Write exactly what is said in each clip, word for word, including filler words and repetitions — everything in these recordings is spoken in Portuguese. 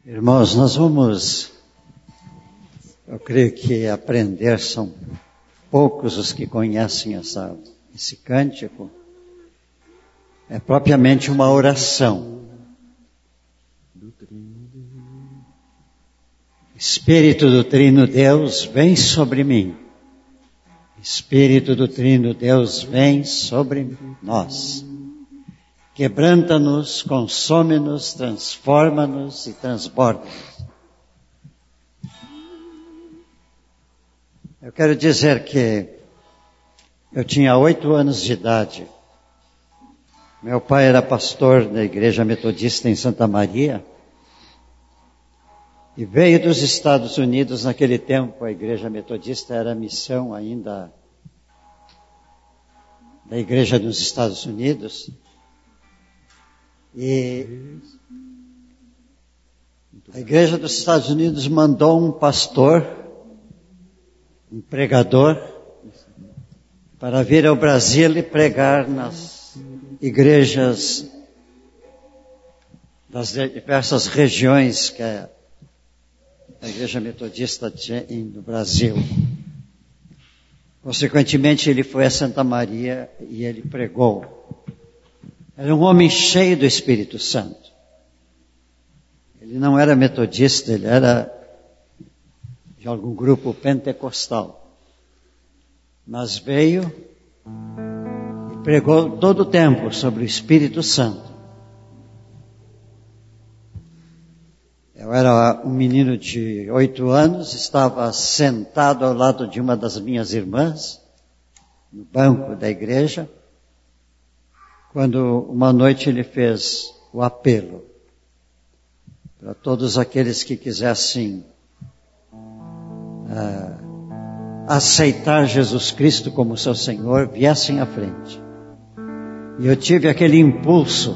Irmãos, nós vamos, eu creio que aprender, são poucos os que conhecem essa, esse cântico. É propriamente uma oração. Espírito do Trino Deus, vem sobre mim. Espírito do Trino Deus, vem sobre nós. Quebranta-nos, consome-nos, transforma-nos e transborda-nos. Eu quero dizer que eu tinha oito anos de idade. Meu pai era pastor da Igreja Metodista em Santa Maria. E veio dos Estados Unidos, naquele tempo a Igreja Metodista era a missão ainda da Igreja dos Estados Unidos. E a Igreja dos Estados Unidos mandou um pastor, um pregador, para vir ao Brasil e pregar nas igrejas das diversas regiões que a Igreja Metodista tinha no Brasil. Consequentemente, ele foi a Santa Maria e ele pregou. Era um homem cheio do Espírito Santo. Ele não era metodista, ele era de algum grupo pentecostal. Mas veio e pregou todo o tempo sobre o Espírito Santo. Eu era um menino de oito anos, estava sentado ao lado de uma das minhas irmãs, no banco da igreja, quando uma noite ele fez o apelo para todos aqueles que quisessem uh, aceitar Jesus Cristo como seu Senhor, viessem à frente. E eu tive aquele impulso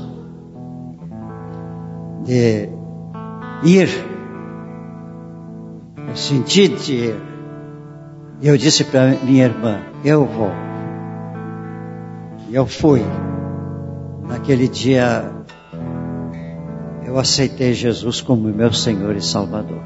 de ir. Eu senti de ir. E eu disse para minha irmã, eu vou. E eu fui. Naquele dia, eu aceitei Jesus como meu Senhor e Salvador.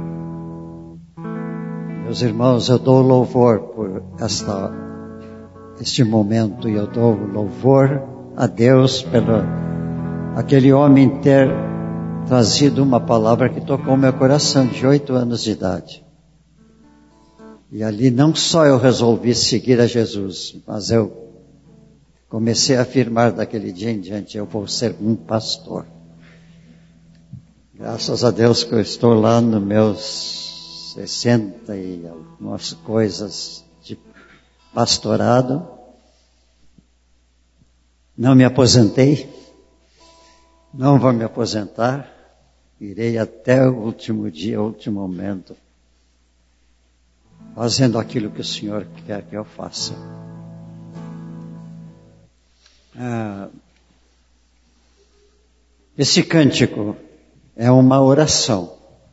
Meus irmãos, eu dou louvor por esta, este momento, e eu dou louvor a Deus pelo aquele homem ter trazido uma palavra que tocou meu coração de oito anos de idade. E ali não só eu resolvi seguir a Jesus, mas eu comecei a afirmar daquele dia em diante, eu vou ser um pastor. Graças a Deus que eu estou lá nos meus sessenta e algumas coisas de pastorado. Não me aposentei, não vou me aposentar, irei até o último dia, o último momento, fazendo aquilo que o Senhor quer que eu faça. Ah, esse cântico é uma oração.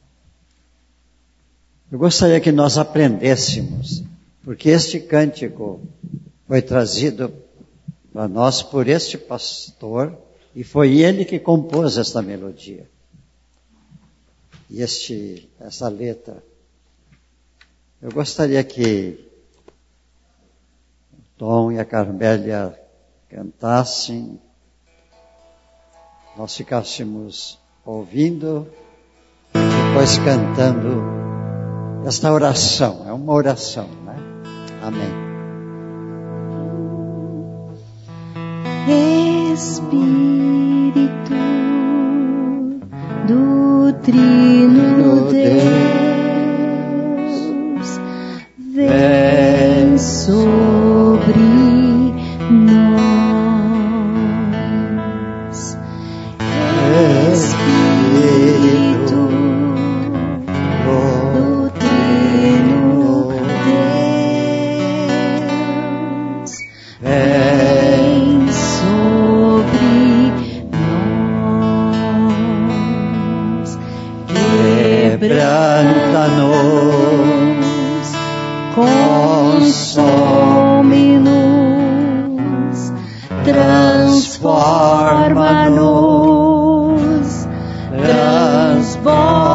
Eu gostaria que nós aprendêssemos, porque este cântico foi trazido para nós por este pastor, e foi ele que compôs esta melodia. E este, essa letra. Eu gostaria que o Tom e a Carmélia cantassem, nós ficássemos ouvindo, depois cantando esta oração. É uma oração, né? Amém. Espírito do Trino Deus, vem sobre nós. Espírito do Trino Deus, vem sobre nós. Quebranta-nos, consome-nos, transforma-nos, transborda.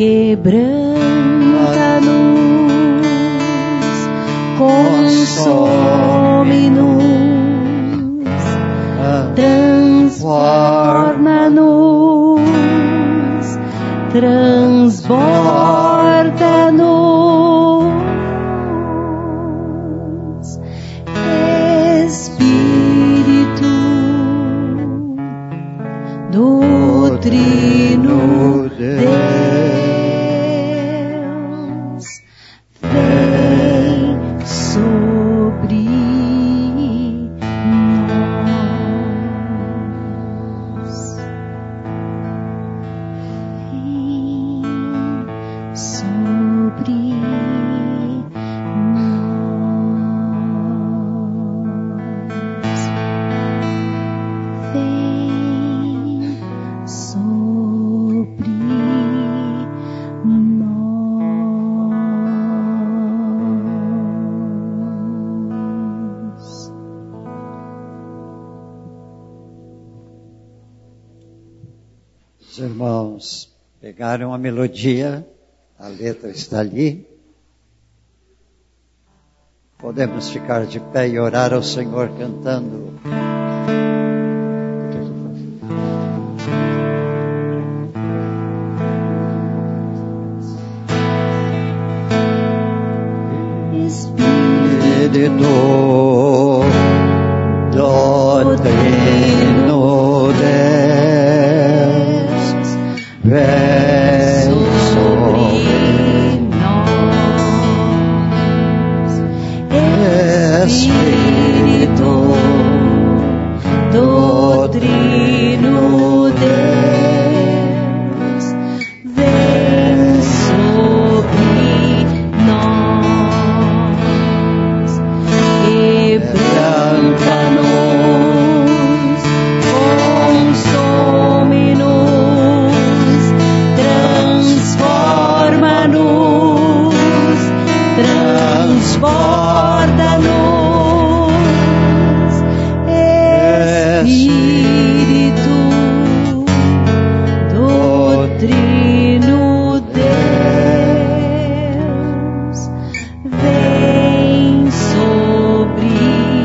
quebranta-nos, consome-nos, transforma-nos, transborda-nos, Espírito do Trino Deus, vem sobre nós, vem sobre nós, vem sobre nós. Os irmãos pegaram a melodia, a letra está ali. Podemos ficar de pé e orar ao Senhor cantando. Espírito do Trino Deus, vem sobre nós, Espírito do Trino Deus, vem sobre nós, quebranta-nos, consome-nos, transforma-nos, transborda-nos, Espírito do Trino Deus, vem sobre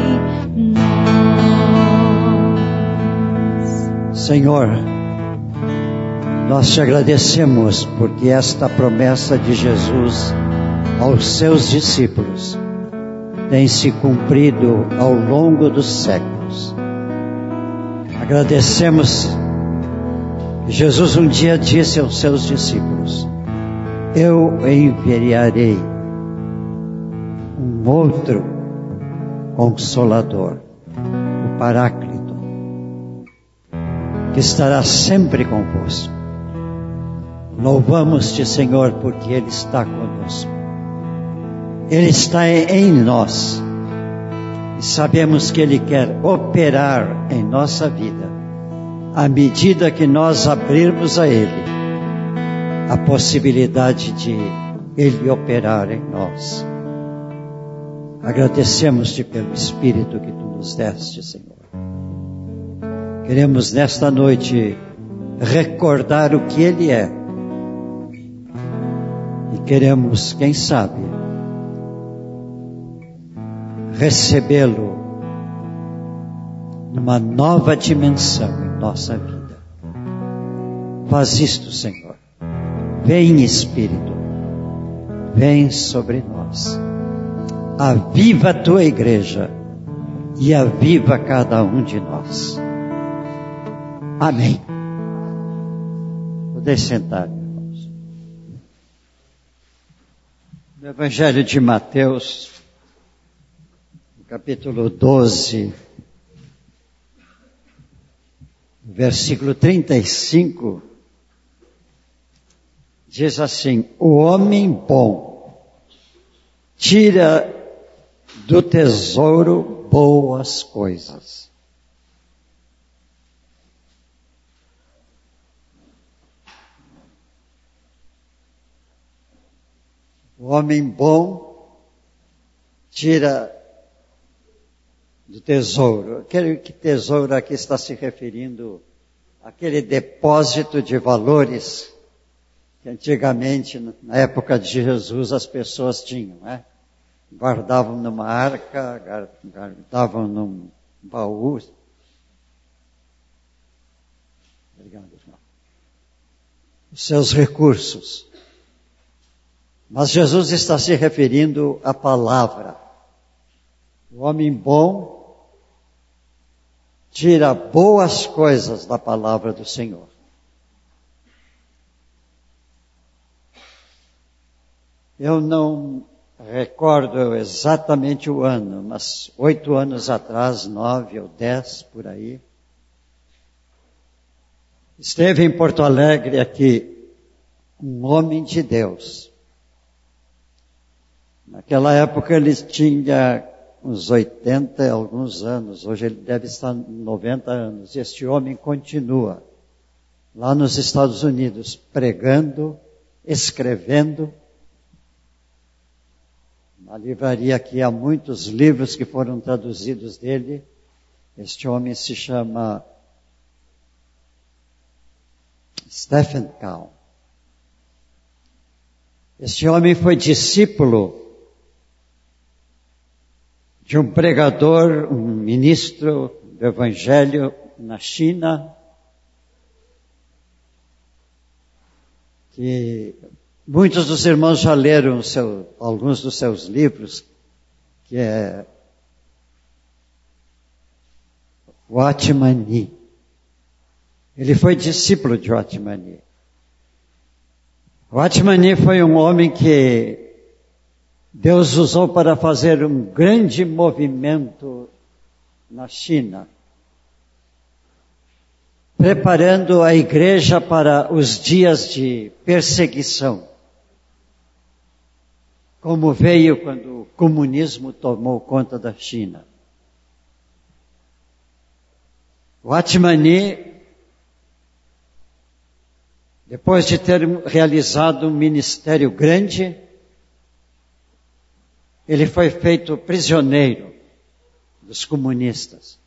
nós. Senhor, nós te agradecemos porque esta promessa de Jesus aos seus discípulos tem se cumprido ao longo dos séculos. Agradecemos que Jesus um dia disse aos seus discípulos: eu enviarei um outro Consolador, o Paráclito, que estará sempre convosco. Louvamos-te, Senhor, porque Ele está conosco. Ele está em nós. E sabemos que Ele quer operar em nossa vida, à medida que nós abrirmos a Ele a possibilidade de Ele operar em nós. Agradecemos-te pelo Espírito que Tu nos deste, Senhor. Queremos nesta noite recordar o que Ele é. E queremos, quem sabe, recebê-lo numa nova dimensão em nossa vida. Faz isto, Senhor. Vem, Espírito. Vem sobre nós. Aviva a Tua igreja e aviva cada um de nós. Amém. Podem sentar, irmãos. No Evangelho de Mateus, no capítulo doze, versículo trinta e cinco, diz assim: o homem bom tira do tesouro boas coisas. O homem bom tira do tesouro. Aquele que tesouro aqui está se referindo àquele depósito de valores que que antigamente, na época de Jesus, as pessoas tinham, né? Guardavam numa arca, guardavam num baú. Obrigado, irmão. Os seus recursos. Mas Jesus está se referindo à palavra. O homem bom tira boas coisas da palavra do Senhor. Eu não recordo exatamente o ano, mas oito anos atrás, nove ou dez, por aí, esteve em Porto Alegre aqui um homem de Deus. Naquela época ele tinha uns oitenta e alguns anos, hoje ele deve estar noventa anos. Este homem continua lá nos Estados Unidos pregando, escrevendo. Na livraria aqui há muitos livros que foram traduzidos dele. Este homem se chama Stephen Cow. Este homem foi discípulo de um pregador, um ministro do Evangelho na China, que muitos dos irmãos já leram seu, alguns dos seus livros, que é Watchman Nee. Ele foi discípulo de Watchman Nee. Watchman Nee foi um homem que Deus usou para fazer um grande movimento na China, preparando a igreja para os dias de perseguição, como veio quando o comunismo tomou conta da China. Watchman Nee, depois de ter realizado um ministério grande, ele foi feito prisioneiro dos comunistas.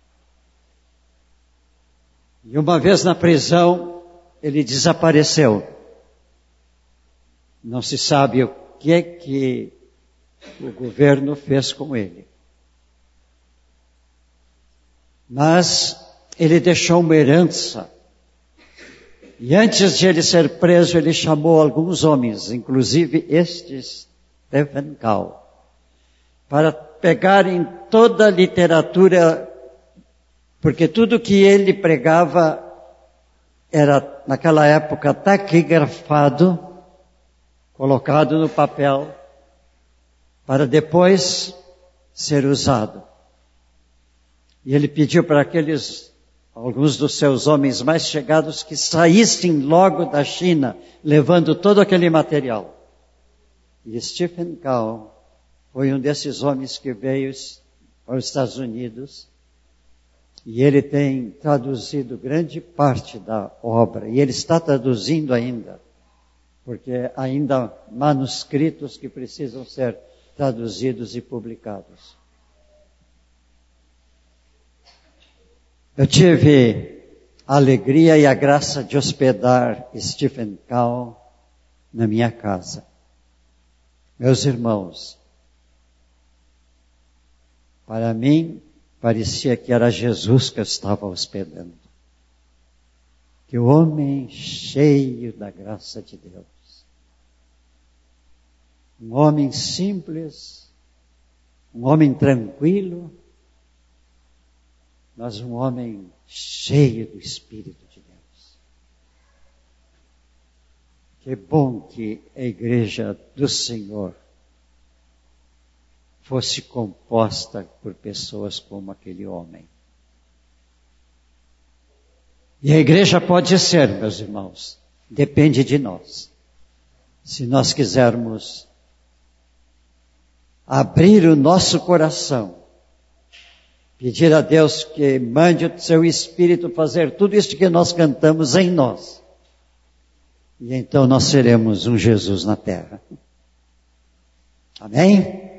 E uma vez na prisão, ele desapareceu. Não se sabe o que que o governo fez com ele. Mas ele deixou uma herança. E antes de ele ser preso, ele chamou alguns homens, inclusive este Stephen Cow, para pegarem toda a literatura, porque tudo que ele pregava era, naquela época, taquigrafado, colocado no papel, para depois ser usado. E ele pediu para aqueles, alguns dos seus homens mais chegados, que saíssem logo da China, levando todo aquele material. E Stephen Cow foi um desses homens que veio para os Estados Unidos, e ele tem traduzido grande parte da obra, e ele está traduzindo ainda, porque ainda há manuscritos que precisam ser traduzidos e publicados. Eu tive a alegria e a graça de hospedar Stephen Cow na minha casa. Meus irmãos, para mim, parecia que era Jesus que eu estava hospedando. Que o homem cheio da graça de Deus. Um homem simples, um homem tranquilo, mas um homem cheio do Espírito de Deus. Que bom que a igreja do Senhor fosse composta por pessoas como aquele homem. E a igreja pode ser, meus irmãos, depende de nós. Se nós quisermos abrir o nosso coração, pedir a Deus que mande o seu Espírito fazer tudo isso que nós cantamos em nós. E então nós seremos um Jesus na terra. Amém?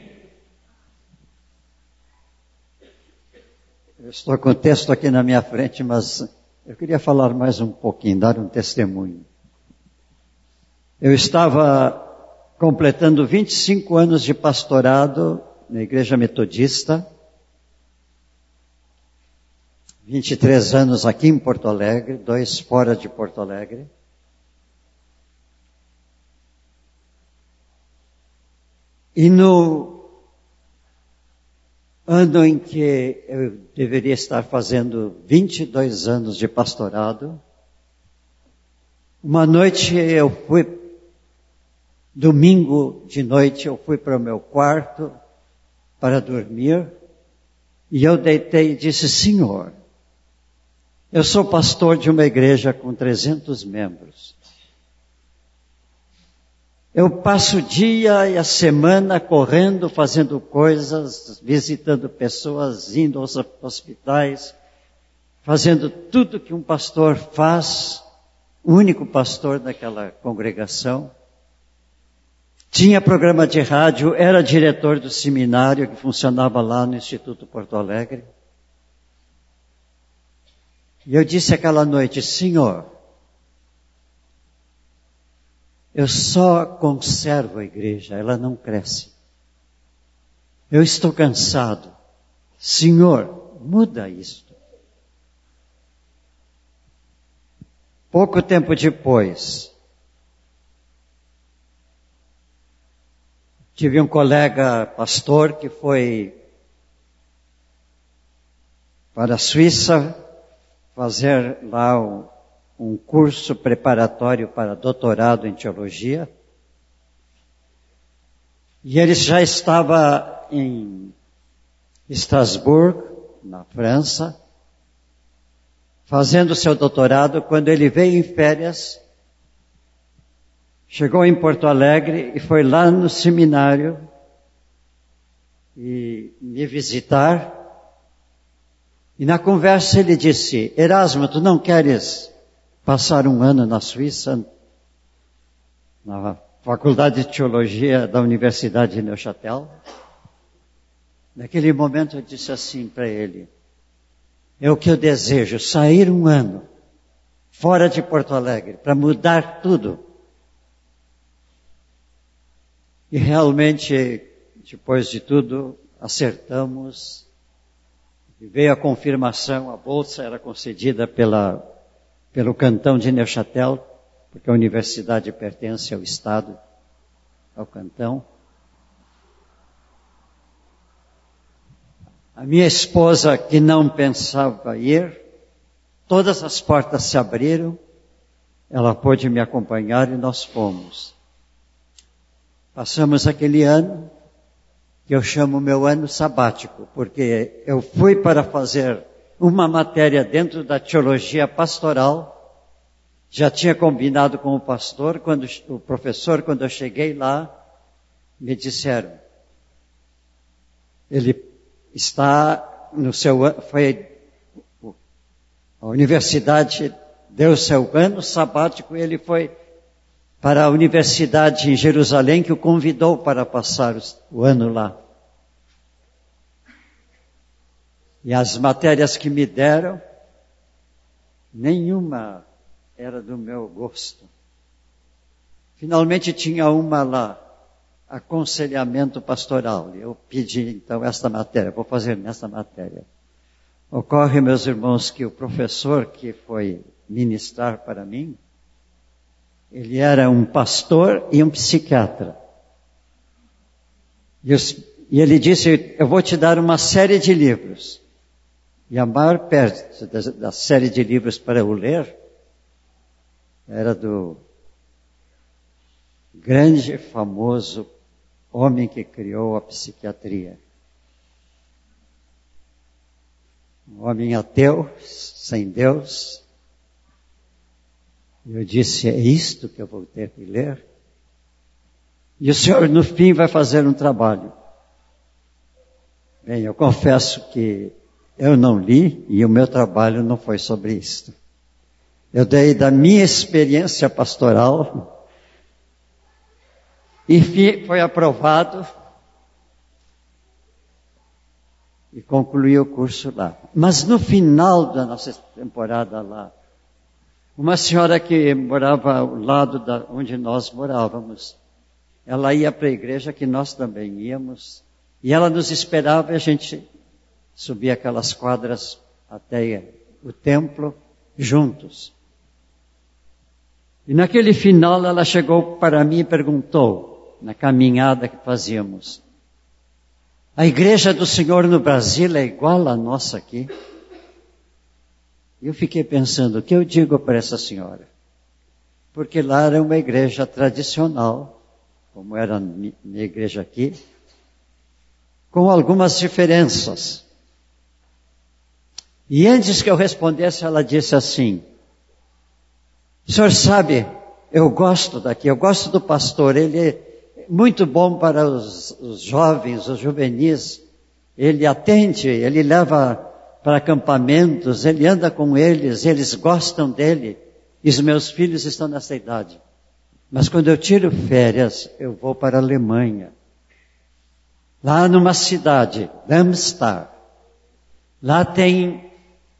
Eu estou com o texto aqui na minha frente, mas eu queria falar mais um pouquinho, dar um testemunho. Eu estava completando vinte e cinco anos de pastorado na Igreja Metodista, vinte e três anos aqui em Porto Alegre, dois fora de Porto Alegre. E no ano em que eu deveria estar fazendo vinte e dois anos de pastorado, uma noite eu fui, domingo de noite, eu fui para o meu quarto para dormir, e eu deitei e disse: Senhor, eu sou pastor de uma igreja com trezentos membros. Eu passo o dia e a semana correndo, fazendo coisas, visitando pessoas, indo aos hospitais, fazendo tudo que um pastor faz, o único pastor daquela congregação. Tinha programa de rádio, era diretor do seminário que funcionava lá no Instituto Porto Alegre. E eu disse aquela noite: Senhor, eu só conservo a igreja, ela não cresce. Eu estou cansado. Senhor, muda isto. Pouco tempo depois, tive um colega pastor que foi para a Suíça fazer lá um, um curso preparatório para doutorado em teologia. E ele já estava em Estrasburgo, na França, fazendo seu doutorado, quando ele veio em férias, chegou em Porto Alegre e foi lá no seminário e me visitar. E na conversa ele disse: Erasmo, tu não queres passar um ano na Suíça, na Faculdade de Teologia da Universidade de Neuchâtel? Naquele momento eu disse assim para ele: é o que eu desejo, sair um ano fora de Porto Alegre para mudar tudo. E realmente, depois de tudo, acertamos. E veio a confirmação, a bolsa era concedida pela, pelo cantão de Neuchâtel, porque a universidade pertence ao Estado, ao cantão. A minha esposa, que não pensava ir, todas as portas se abriram, ela pôde me acompanhar e nós fomos. Passamos aquele ano, que eu chamo meu ano sabático, porque eu fui para fazer uma matéria dentro da teologia pastoral, já tinha combinado com o pastor, quando o professor, quando eu cheguei lá, me disseram, ele está no seu, foi, a universidade deu seu ano sabático e ele foi para a universidade em Jerusalém, que o convidou para passar o ano lá. E as matérias que me deram, nenhuma era do meu gosto. Finalmente tinha uma lá, aconselhamento pastoral. Eu pedi então esta matéria, vou fazer nesta matéria. Ocorre, meus irmãos, que o professor que foi ministrar para mim, ele era um pastor e um psiquiatra. E, os, e ele disse, eu vou te dar uma série de livros. E a maior parte da, da série de livros para eu ler era do grande, famoso homem que criou a psiquiatria. Um homem ateu, sem Deus. Eu disse, é isto que eu vou ter que ler? E o senhor, no fim, vai fazer um trabalho. Bem, eu confesso que eu não li e o meu trabalho não foi sobre isto. Eu dei da minha experiência pastoral e foi aprovado e concluí o curso lá. Mas no final da nossa temporada lá, Uma senhora que morava ao lado da onde nós morávamos, ela ia para a igreja que nós também íamos, e ela nos esperava e a gente subia aquelas quadras até o templo juntos. E naquele final ela chegou para mim e perguntou, na caminhada que fazíamos, a igreja do Senhor no Brasil é igual à nossa aqui? E eu fiquei pensando, o que eu digo para essa senhora? Porque lá era uma igreja tradicional, como era a minha igreja aqui, com algumas diferenças. E antes que eu respondesse, ela disse assim, o senhor sabe, eu gosto daqui, eu gosto do pastor, ele é muito bom para os, os jovens, os juvenis, ele atende, ele leva para acampamentos, ele anda com eles, eles gostam dele, e os meus filhos estão nessa idade. Mas quando eu tiro férias, eu vou para a Alemanha. Lá numa cidade, Darmstadt, lá tem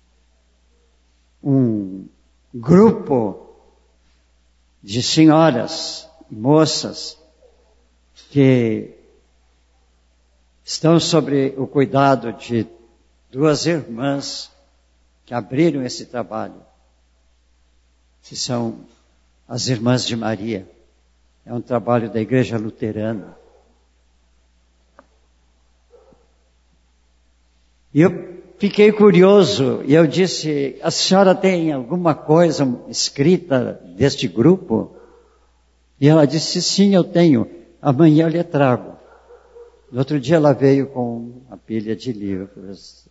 um grupo de senhoras e moças que estão sobre o cuidado de duas irmãs que abriram esse trabalho, que são as Irmãs de Maria. É um trabalho da Igreja Luterana. E eu fiquei curioso, e eu disse, a senhora tem alguma coisa escrita deste grupo? E ela disse, sim, eu tenho, amanhã eu lhe trago. No outro dia ela veio com uma pilha de livros,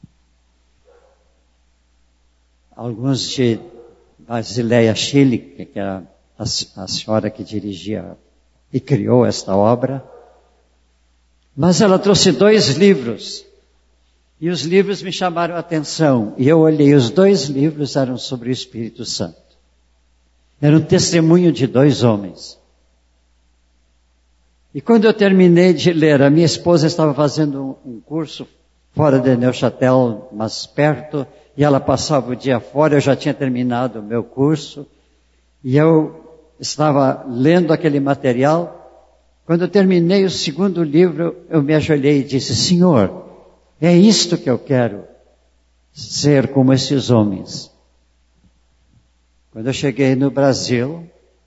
alguns de Basileia Chile, que era a, a senhora que dirigia e criou esta obra. Mas ela trouxe dois livros, e os livros me chamaram a atenção, e eu olhei, os dois livros eram sobre o Espírito Santo. Era um testemunho de dois homens. E quando eu terminei de ler, a minha esposa estava fazendo um, um curso fora de Neuchâtel, mas perto, e ela passava o dia fora, eu já tinha terminado o meu curso, e eu estava lendo aquele material. Quando eu terminei o segundo livro, eu me ajoelhei e disse, Senhor, é isto que eu quero, ser como esses homens. Quando eu cheguei no Brasil,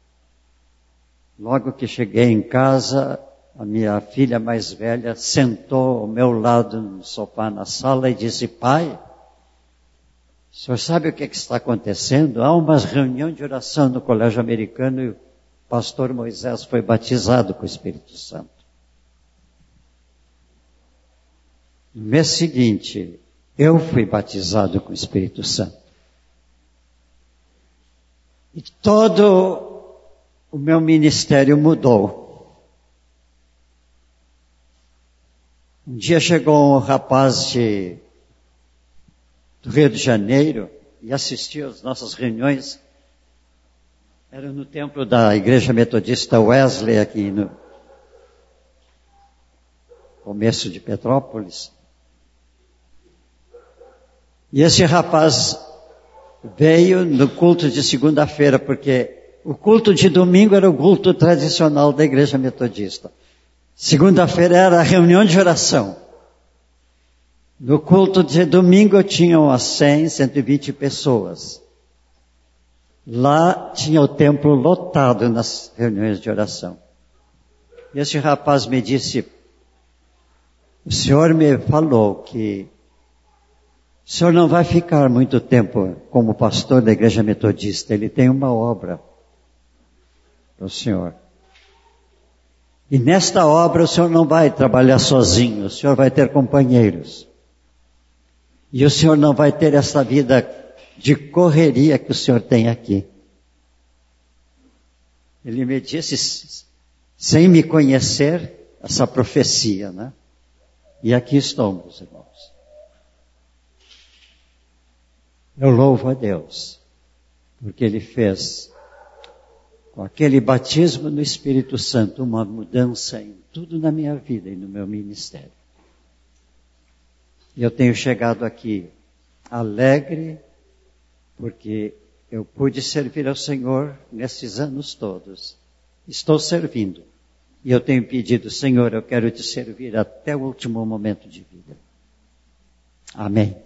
logo que cheguei em casa, a minha filha mais velha sentou ao meu lado no sofá na sala e disse, pai, o senhor sabe o que, é que está acontecendo? Há uma reunião de oração no colégio americano e o pastor Moisés foi batizado com o Espírito Santo. No mês seguinte, eu fui batizado com o Espírito Santo. E todo o meu ministério mudou. Um dia chegou um rapaz de, do Rio de Janeiro e assistiu às nossas reuniões. Era no templo da Igreja Metodista Wesley, aqui no começo de Petrópolis. E esse rapaz veio no culto de segunda-feira, porque o culto de domingo era o culto tradicional da Igreja Metodista. Segunda-feira era a reunião de oração. No culto de domingo tinham umas cem, cento e vinte pessoas. Lá tinha o templo lotado nas reuniões de oração. E esse rapaz me disse, o senhor me falou que o senhor não vai ficar muito tempo como pastor da Igreja Metodista. Ele tem uma obra para o senhor. E nesta obra o senhor não vai trabalhar sozinho, o senhor vai ter companheiros. E o senhor não vai ter essa vida de correria que o senhor tem aqui. Ele me disse, sem me conhecer, essa profecia, né? E aqui estou, meus irmãos. Eu louvo a Deus, porque Ele fez, com aquele batismo no Espírito Santo, uma mudança em tudo na minha vida e no meu ministério. E eu tenho chegado aqui alegre, porque eu pude servir ao Senhor nesses anos todos. Estou servindo. E eu tenho pedido, Senhor, eu quero te servir até o último momento de vida. Amém.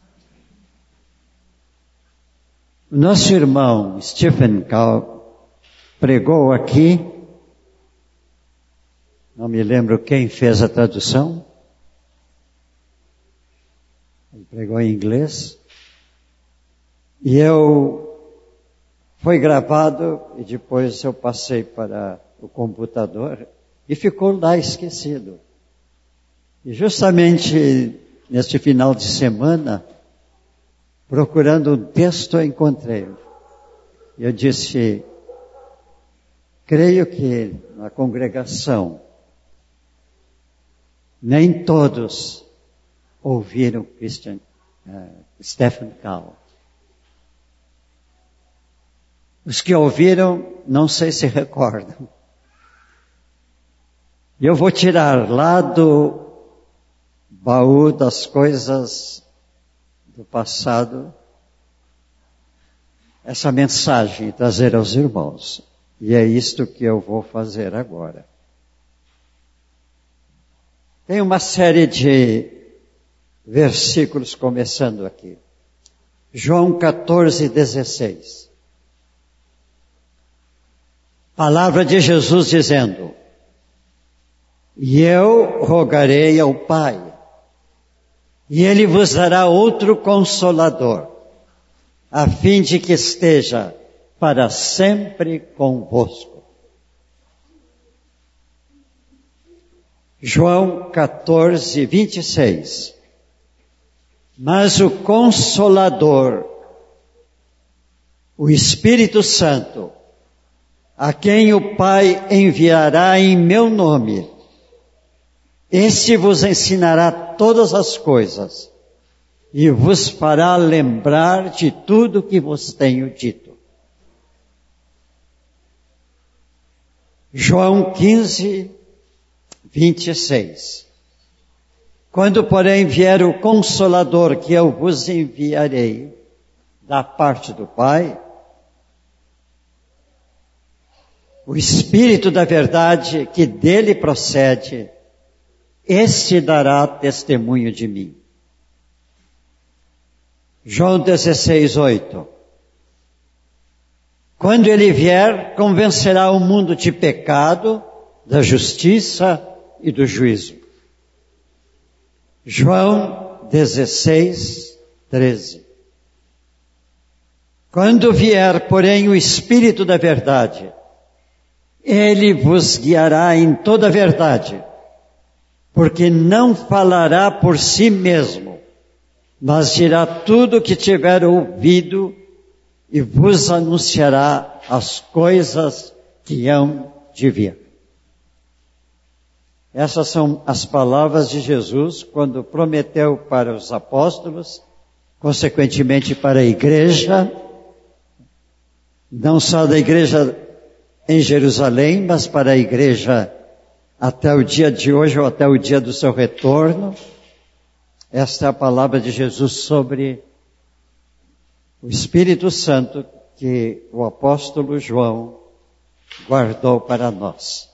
O nosso irmão Stephen Cal pregou aqui, não me lembro quem fez a tradução, ele pregou em inglês, e eu, foi gravado, e depois eu passei para o computador, e ficou lá esquecido. E justamente neste final de semana, procurando um texto, eu encontrei. Eu disse, creio que na congregação, nem todos ouviram Christian, uh, Stephen Cal. Os que ouviram, não sei se recordam. E eu vou tirar lá do baú das coisas do passado essa mensagem e trazer aos irmãos. E é isto que eu vou fazer agora. Tem uma série de versículos começando aqui. João catorze, dezesseis. Palavra de Jesus dizendo, e eu rogarei ao Pai, e Ele vos dará outro Consolador, a fim de que esteja para sempre convosco. João catorze, vinte e seis. Mas o Consolador, o Espírito Santo, a quem o Pai enviará em meu nome, esse vos ensinará todas as coisas e vos fará lembrar de tudo que vos tenho dito. João quinze, vinte e seis. Quando, porém, vier o Consolador que eu vos enviarei da parte do Pai, o Espírito da verdade que dele procede, esse dará testemunho de mim. João dezesseis, oito. Quando ele vier, convencerá o mundo de pecado, da justiça e do juízo. João dezesseis, treze. Quando vier, porém, o Espírito da verdade, ele vos guiará em toda a verdade, porque não falará por si mesmo, mas dirá tudo o que tiver ouvido e vos anunciará as coisas que hão de vir. Essas são as palavras de Jesus quando prometeu para os apóstolos, consequentemente para a igreja, não só da igreja em Jerusalém, mas para a igreja até o dia de hoje ou até o dia do seu retorno. Esta é a palavra de Jesus sobre o Espírito Santo que o apóstolo João guardou para nós.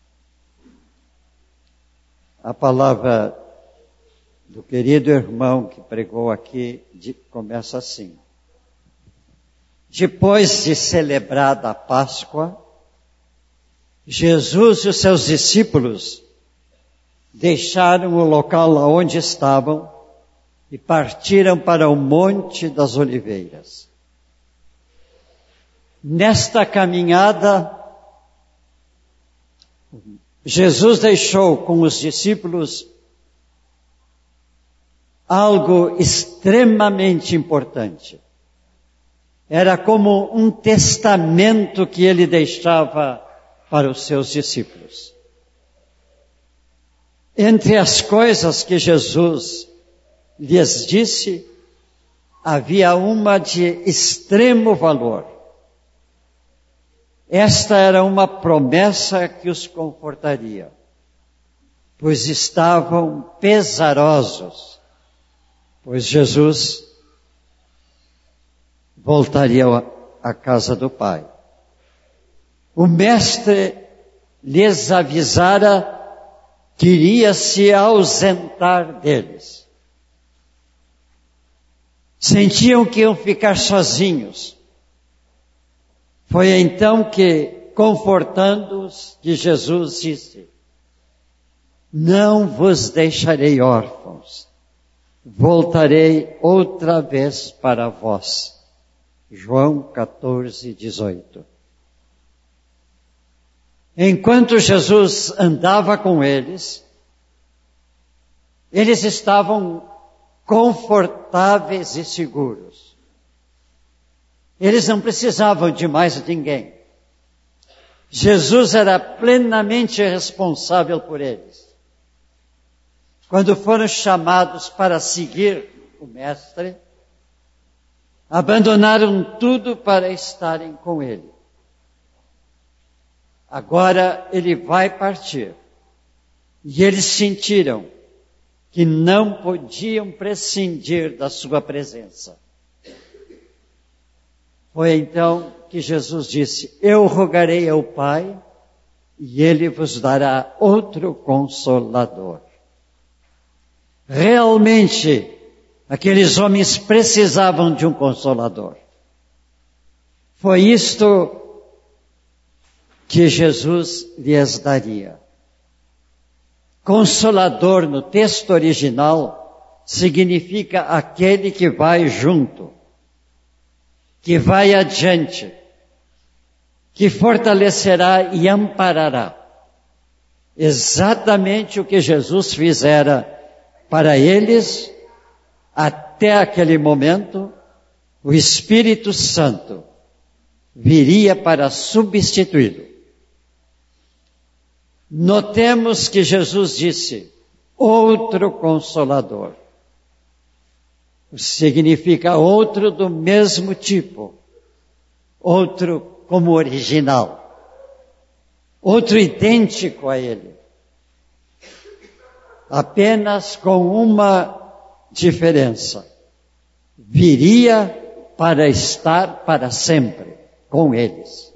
A palavra do querido irmão que pregou aqui de, começa assim. Depois de celebrada a Páscoa, Jesus e os seus discípulos deixaram o local onde estavam e partiram para o Monte das Oliveiras. Nesta caminhada, Jesus deixou com os discípulos algo extremamente importante. Era como um testamento que ele deixava para os seus discípulos. Entre as coisas que Jesus lhes disse, havia uma de extremo valor. Esta era uma promessa que os confortaria, pois estavam pesarosos, pois Jesus voltaria à casa do Pai. O mestre lhes avisara que iria se ausentar deles. Sentiam que iam ficar sozinhos. Foi então que, confortando-os, que Jesus disse: não vos deixarei órfãos, voltarei outra vez para vós. João catorze, dezoito. Enquanto Jesus andava com eles, eles estavam confortáveis e seguros. Eles não precisavam de mais ninguém. Jesus era plenamente responsável por eles. Quando foram chamados para seguir o Mestre, abandonaram tudo para estarem com Ele. Agora Ele vai partir. E eles sentiram que não podiam prescindir da sua presença. Foi então que Jesus disse: eu rogarei ao Pai, e Ele vos dará outro Consolador. Realmente, aqueles homens precisavam de um Consolador. Foi isto que Jesus lhes daria. Consolador, no texto original, significa aquele que vai junto, que vai adiante, que fortalecerá e amparará. Exatamente o que Jesus fizera para eles, até aquele momento, o Espírito Santo viria para substituí-lo. Notemos que Jesus disse, outro Consolador. Significa outro do mesmo tipo, outro como original, outro idêntico a ele. Apenas com uma diferença. Viria para estar para sempre com eles.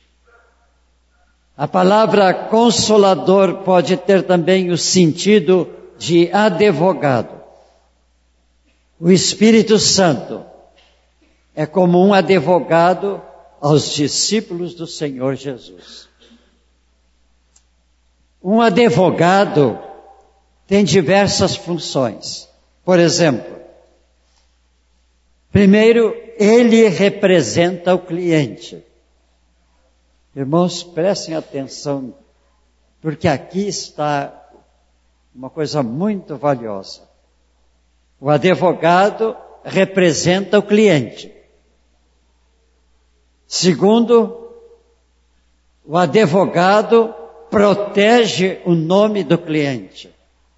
A palavra Consolador pode ter também o sentido de advogado. O Espírito Santo é como um advogado aos discípulos do Senhor Jesus. Um advogado tem diversas funções. Por exemplo, primeiro, ele representa o cliente. Irmãos, prestem atenção, porque aqui está uma coisa muito valiosa. O advogado representa o cliente. Segundo, o advogado protege o nome do cliente.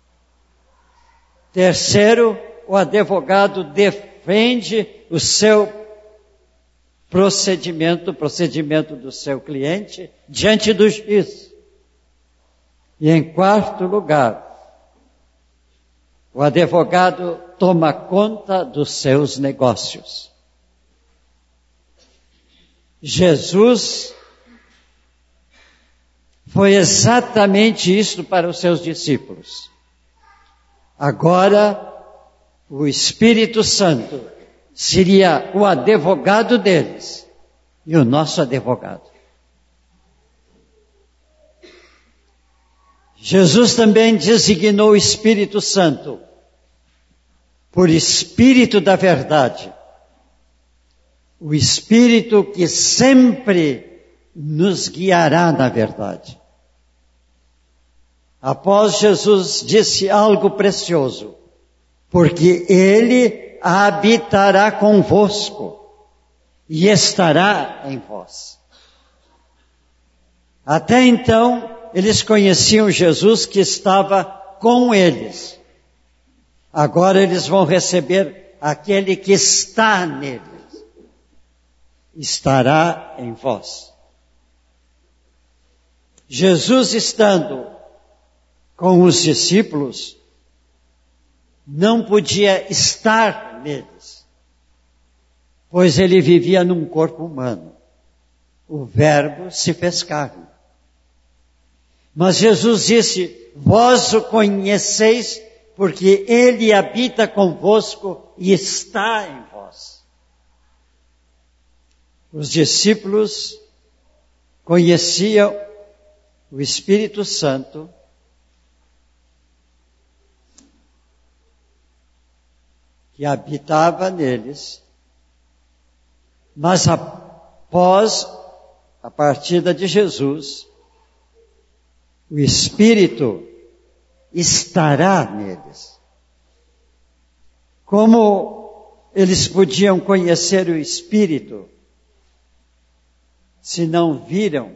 Terceiro, o advogado defende o seu procedimento, o procedimento do seu cliente diante do juiz. E em quarto lugar, o advogado toma conta dos seus negócios. Jesus foi exatamente isso para os seus discípulos. Agora, o Espírito Santo seria o advogado deles e o nosso advogado. Jesus também designou o Espírito Santo por Espírito da Verdade. O Espírito que sempre nos guiará na verdade. Após Jesus disse algo precioso, porque Ele habitará convosco e estará em vós. Até então, eles conheciam Jesus que estava com eles. Agora eles vão receber aquele que está neles. Estará em vós. Jesus estando com os discípulos, não podia estar neles. pois ele vivia num corpo humano. O Verbo se fez carne. Mas Jesus disse, vós o conheceis, porque ele habita convosco e está em vós. Os discípulos conheciam o Espírito Santo, que habitava neles, mas após a partida de Jesus, o Espírito estará neles. Como eles podiam conhecer o Espírito se não viram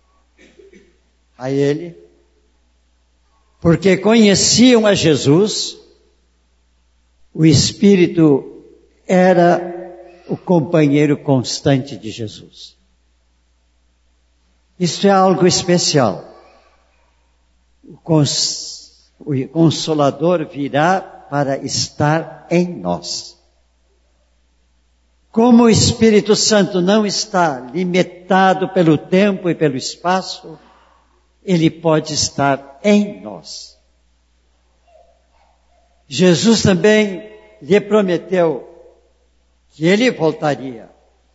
a Ele? Porque conheciam a Jesus, o Espírito era o companheiro constante de Jesus. Isso é algo especial. O, cons, o Consolador virá para estar em nós. Como o Espírito Santo não está limitado pelo tempo e pelo espaço, ele pode estar em nós. Jesus também lhe prometeu que ele voltaria.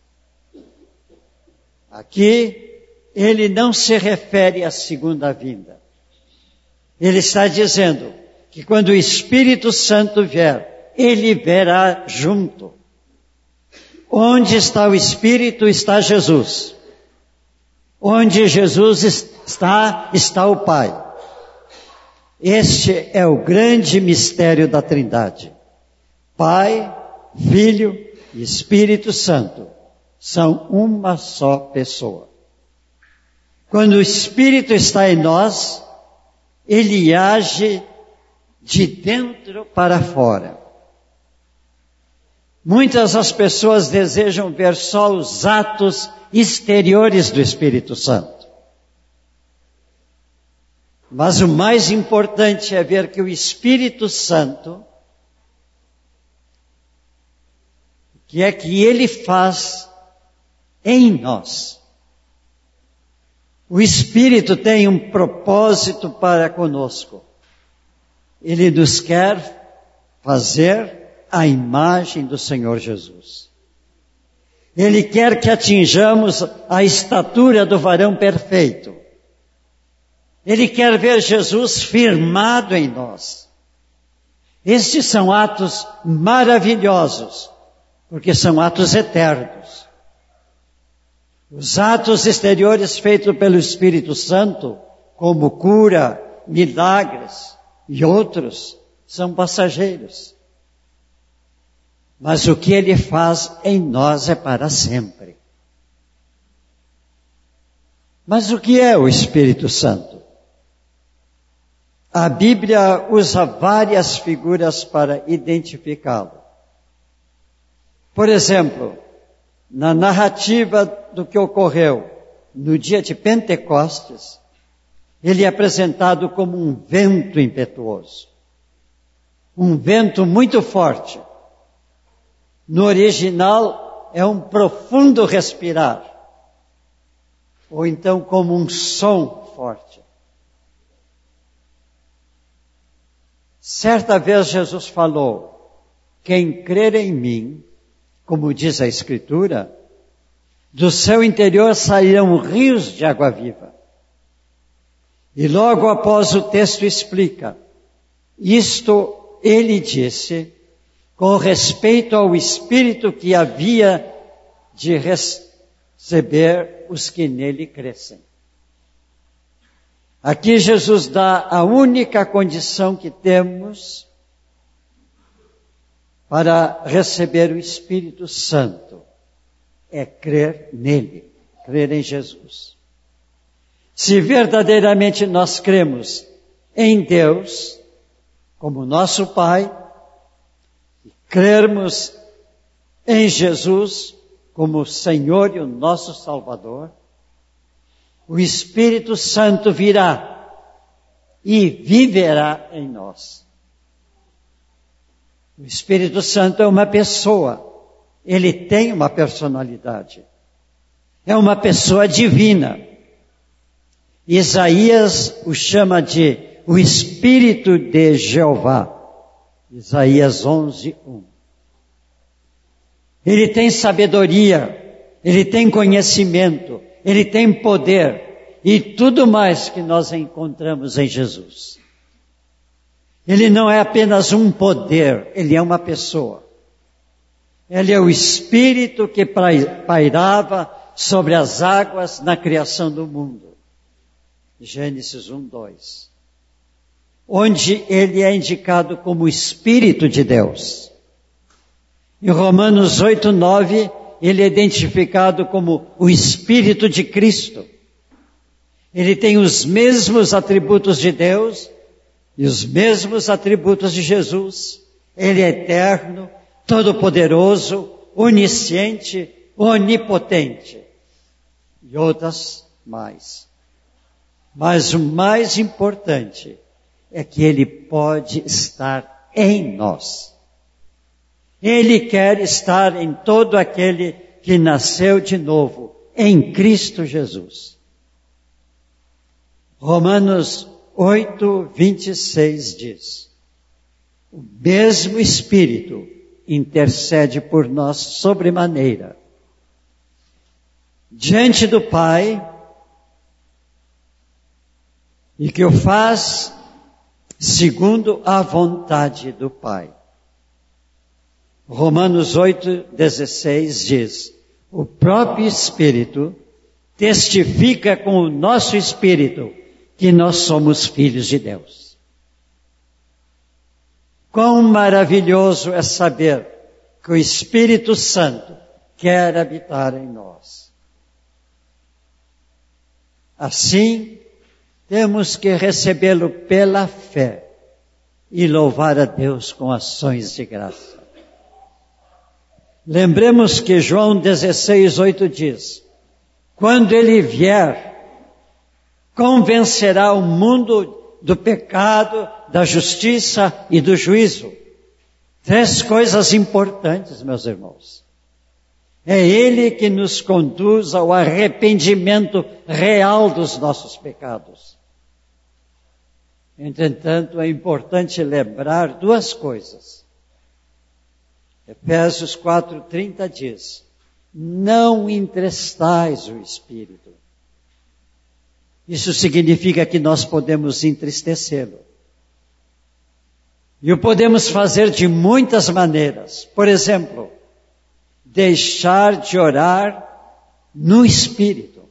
Aqui, ele não se refere à segunda vinda. Ele está dizendo que quando o Espírito Santo vier, ele verá junto. Onde está o Espírito, está Jesus. Onde Jesus está, está o Pai. Este é o grande mistério da Trindade. Pai, Filho e Espírito Santo são uma só pessoa. Quando o Espírito está em nós, ele age de dentro para fora. Muitas das pessoas desejam ver só os atos exteriores do Espírito Santo. Mas o mais importante é ver que o Espírito Santo, o que é que ele faz em nós? O Espírito tem um propósito para conosco. Ele nos quer fazer a imagem do Senhor Jesus. Ele quer que atinjamos a estatura do varão perfeito. Ele quer ver Jesus firmado em nós. Estes são atos maravilhosos, porque são atos eternos. Os atos exteriores feitos pelo Espírito Santo, como cura, milagres e outros, são passageiros. Mas o que ele faz em nós é para sempre. Mas o que é o Espírito Santo? A Bíblia usa várias figuras para identificá-lo. Por exemplo, na narrativa do que ocorreu no dia de Pentecostes, ele é apresentado como um vento impetuoso. Um vento muito forte. No original, é um profundo respirar. Ou então como um som forte. Certa vez Jesus falou, quem crer em mim, como diz a Escritura, do seu interior sairão rios de água viva. E logo após o texto explica, isto ele disse com respeito ao Espírito que havia de receber os que nele crescem. Aqui Jesus dá a única condição que temos para receber o Espírito Santo. É crer nele, crer em Jesus. Se verdadeiramente nós cremos em Deus, como nosso Pai, e crermos em Jesus como o Senhor e o nosso Salvador, o Espírito Santo virá e viverá em nós. O Espírito Santo é uma pessoa, Ele tem uma personalidade. É uma pessoa divina. Isaías o chama de o Espírito de Jeová. Isaías onze, um. Ele tem sabedoria, ele tem conhecimento, ele tem poder e tudo mais que nós encontramos em Jesus. Ele não é apenas um poder, ele é uma pessoa. Ele é o Espírito que pairava sobre as águas na criação do mundo. Gênesis um, dois. Onde ele é indicado como o Espírito de Deus. Em Romanos oito, nove, ele é identificado como o Espírito de Cristo. Ele tem os mesmos atributos de Deus e os mesmos atributos de Jesus. Ele é eterno, todo-poderoso, onisciente, onipotente. E outras mais. Mas o mais importante é que ele pode estar em nós. Ele quer estar em todo aquele que nasceu de novo, em Cristo Jesus. Romanos oito, vinte e seis diz: o mesmo Espírito intercede por nós sobremaneira diante do Pai, e que o faz segundo a vontade do Pai. Romanos oito, dezesseis diz: o próprio Espírito testifica com o nosso Espírito que nós somos filhos de Deus. Quão maravilhoso é saber que o Espírito Santo quer habitar em nós. Assim, temos que recebê-lo pela fé e louvar a Deus com ações de graça. Lembremos que João dezesseis, oito diz: quando ele vier, convencerá o mundo do pecado, da justiça e do juízo. Três coisas importantes, meus irmãos. É ele que nos conduz ao arrependimento real dos nossos pecados. Entretanto, é importante lembrar duas coisas. Efésios quatro, trinta diz: não entristais o Espírito. Isso significa que nós podemos entristecê-lo. E o podemos fazer de muitas maneiras. Por exemplo, deixar de orar no Espírito.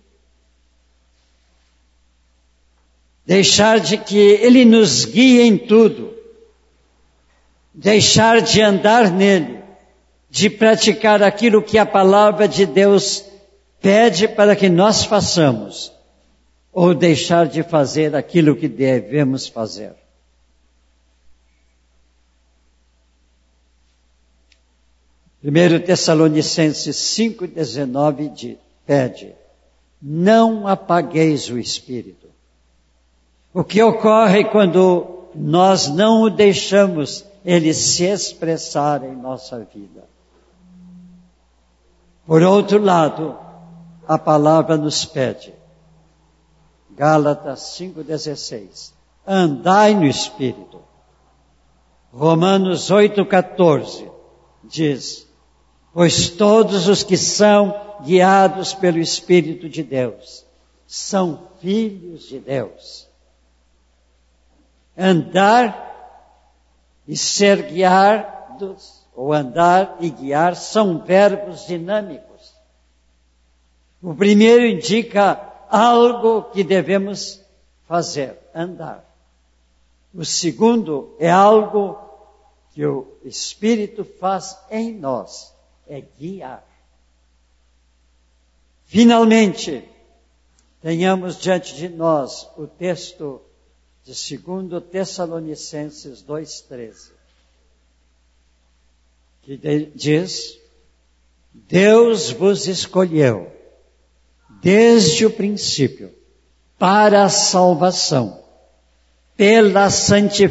Deixar de que Ele nos guie em tudo. Deixar de andar nele. De praticar aquilo que a palavra de Deus pede para que nós façamos. Ou deixar de fazer aquilo que devemos fazer. primeiro Tessalonicenses cinco, dezenove pede: não apagueis o Espírito. O que ocorre quando nós não o deixamos ele se expressar em nossa vida? Por outro lado, a palavra nos pede, Gálatas cinco, dezesseis, andai no Espírito. Romanos oito, quatorze diz: pois todos os que são guiados pelo Espírito de Deus são filhos de Deus. Andar e ser guiados, ou andar e guiar, são verbos dinâmicos. O primeiro indica algo que devemos fazer, andar. O segundo é algo que o Espírito faz em nós, é guiar. Finalmente, tenhamos diante de nós o texto de segundo Tessalonicenses dois, treze, que diz: Deus vos escolheu desde o princípio para a salvação, pela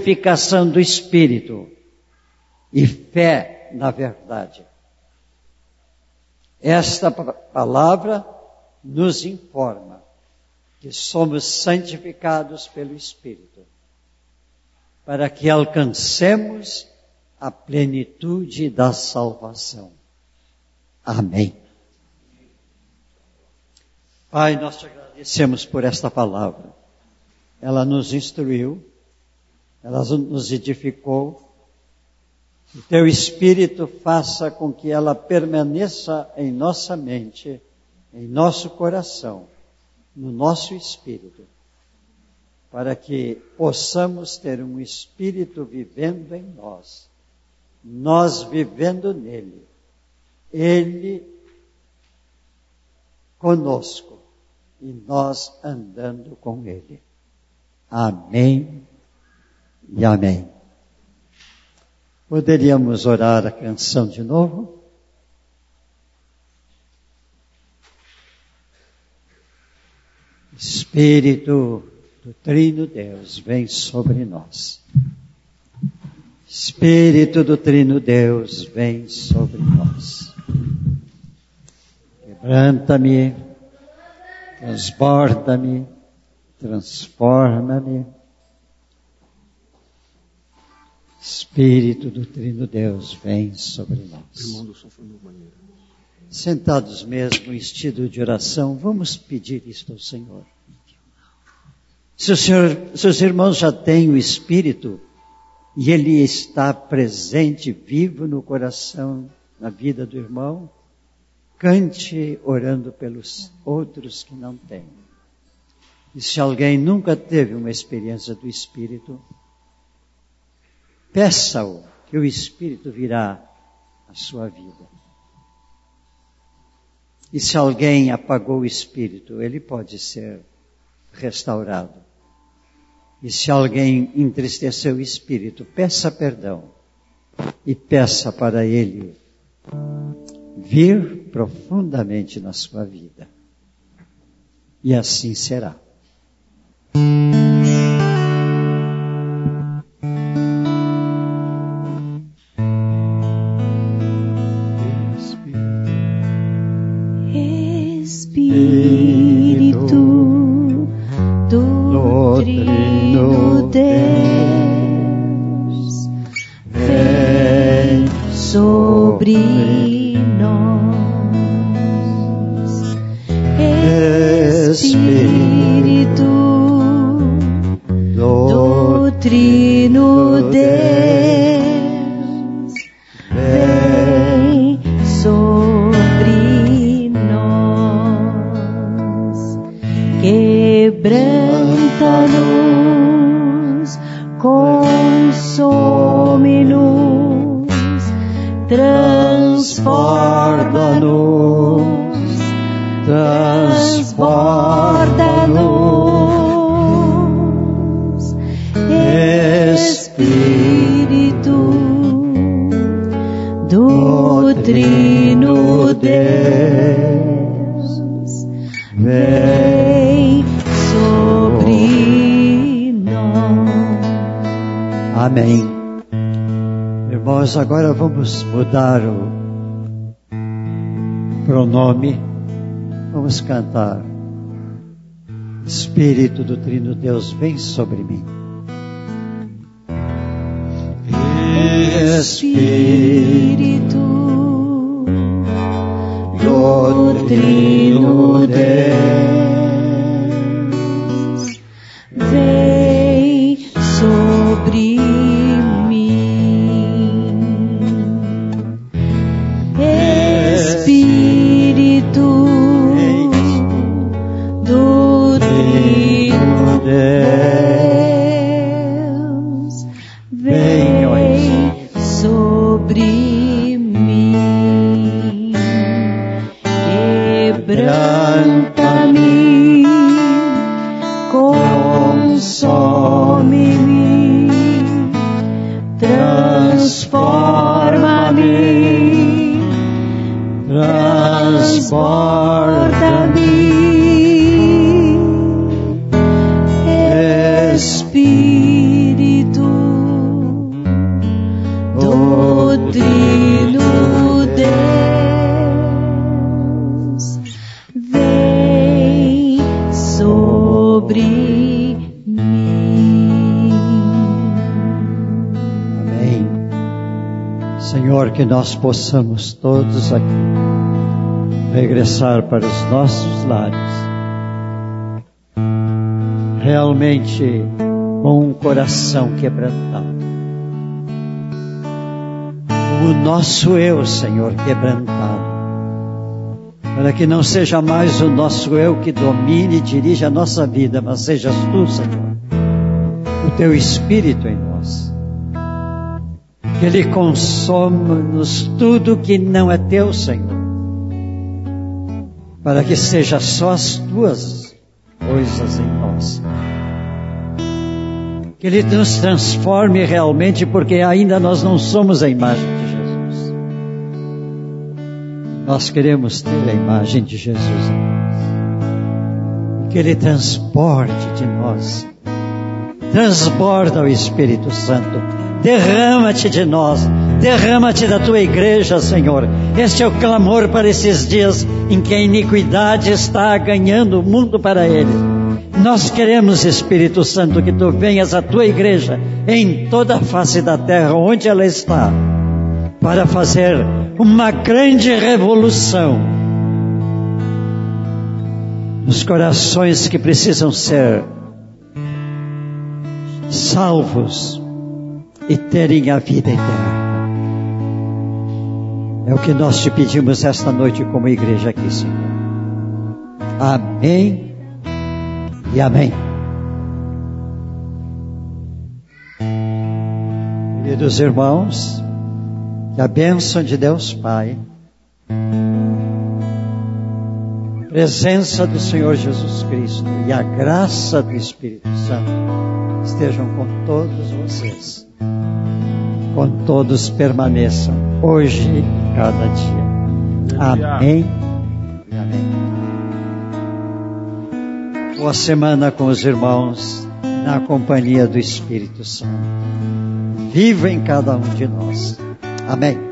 santificação do Espírito e fé na verdade. Esta palavra nos informa que somos santificados pelo Espírito, para que alcancemos a plenitude da salvação. Amém. Pai, nós te agradecemos por esta palavra. Ela nos instruiu, ela nos edificou. O teu Espírito faça com que ela permaneça em nossa mente, em nosso coração, no nosso espírito, para que possamos ter um Espírito vivendo em nós, nós vivendo nele, ele conosco e nós andando com ele. Amém e amém. Poderíamos orar a canção de novo? Espírito do Trino Deus, vem sobre nós. Espírito do Trino Deus, vem sobre nós. Quebranta-me, transborda-me, transforma-me. Espírito do Trino Deus, vem sobre nós. Sentados mesmo em estilo de oração, vamos pedir isto ao Senhor. Se o Senhor, seus irmãos já têm o Espírito, e Ele está presente, vivo no coração, na vida do irmão, cante orando pelos outros que não têm. E se alguém nunca teve uma experiência do Espírito, peça-o, que o Espírito virá à sua vida. E se alguém apagou o Espírito, ele pode ser restaurado. E se alguém entristeceu o Espírito, peça perdão. E peça para ele vir profundamente na sua vida. E assim será. Agora vamos mudar o pronome, vamos cantar. Espírito do Trino Deus, vem sobre mim. Espírito do Trino Deus, vem sobre que nós possamos todos aqui regressar para os nossos lares, realmente com um coração quebrantado, o nosso eu, Senhor, quebrantado, para que não seja mais o nosso eu que domine e dirige a nossa vida, mas sejas Tu, Senhor, o Teu Espírito em nós, que Ele consome-nos tudo que não é Teu, Senhor, para que seja só as Tuas coisas em nós, que Ele nos transforme realmente, porque ainda nós não somos a imagem de Jesus. Nós queremos ter a imagem de Jesus em nós, e que Ele transporte de nós, transborda o Espírito Santo, derrama-te de nós, derrama-te da Tua igreja, Senhor. Este é o clamor para esses dias em que a iniquidade está ganhando o mundo para eles. Nós queremos, Espírito Santo, que Tu venhas à Tua igreja em toda a face da terra, onde ela está, para fazer uma grande revolução nos corações que precisam ser salvos e terem a vida eterna. É o que nós Te pedimos esta noite como igreja aqui, Senhor. Amém e amém. Queridos irmãos, que a bênção de Deus Pai, a presença do Senhor Jesus Cristo e a graça do Espírito Santo estejam com todos vocês, com todos permaneçam, hoje e cada dia. Amém e amém. Boa semana com os irmãos, na companhia do Espírito Santo. Viva em cada um de nós. Amém.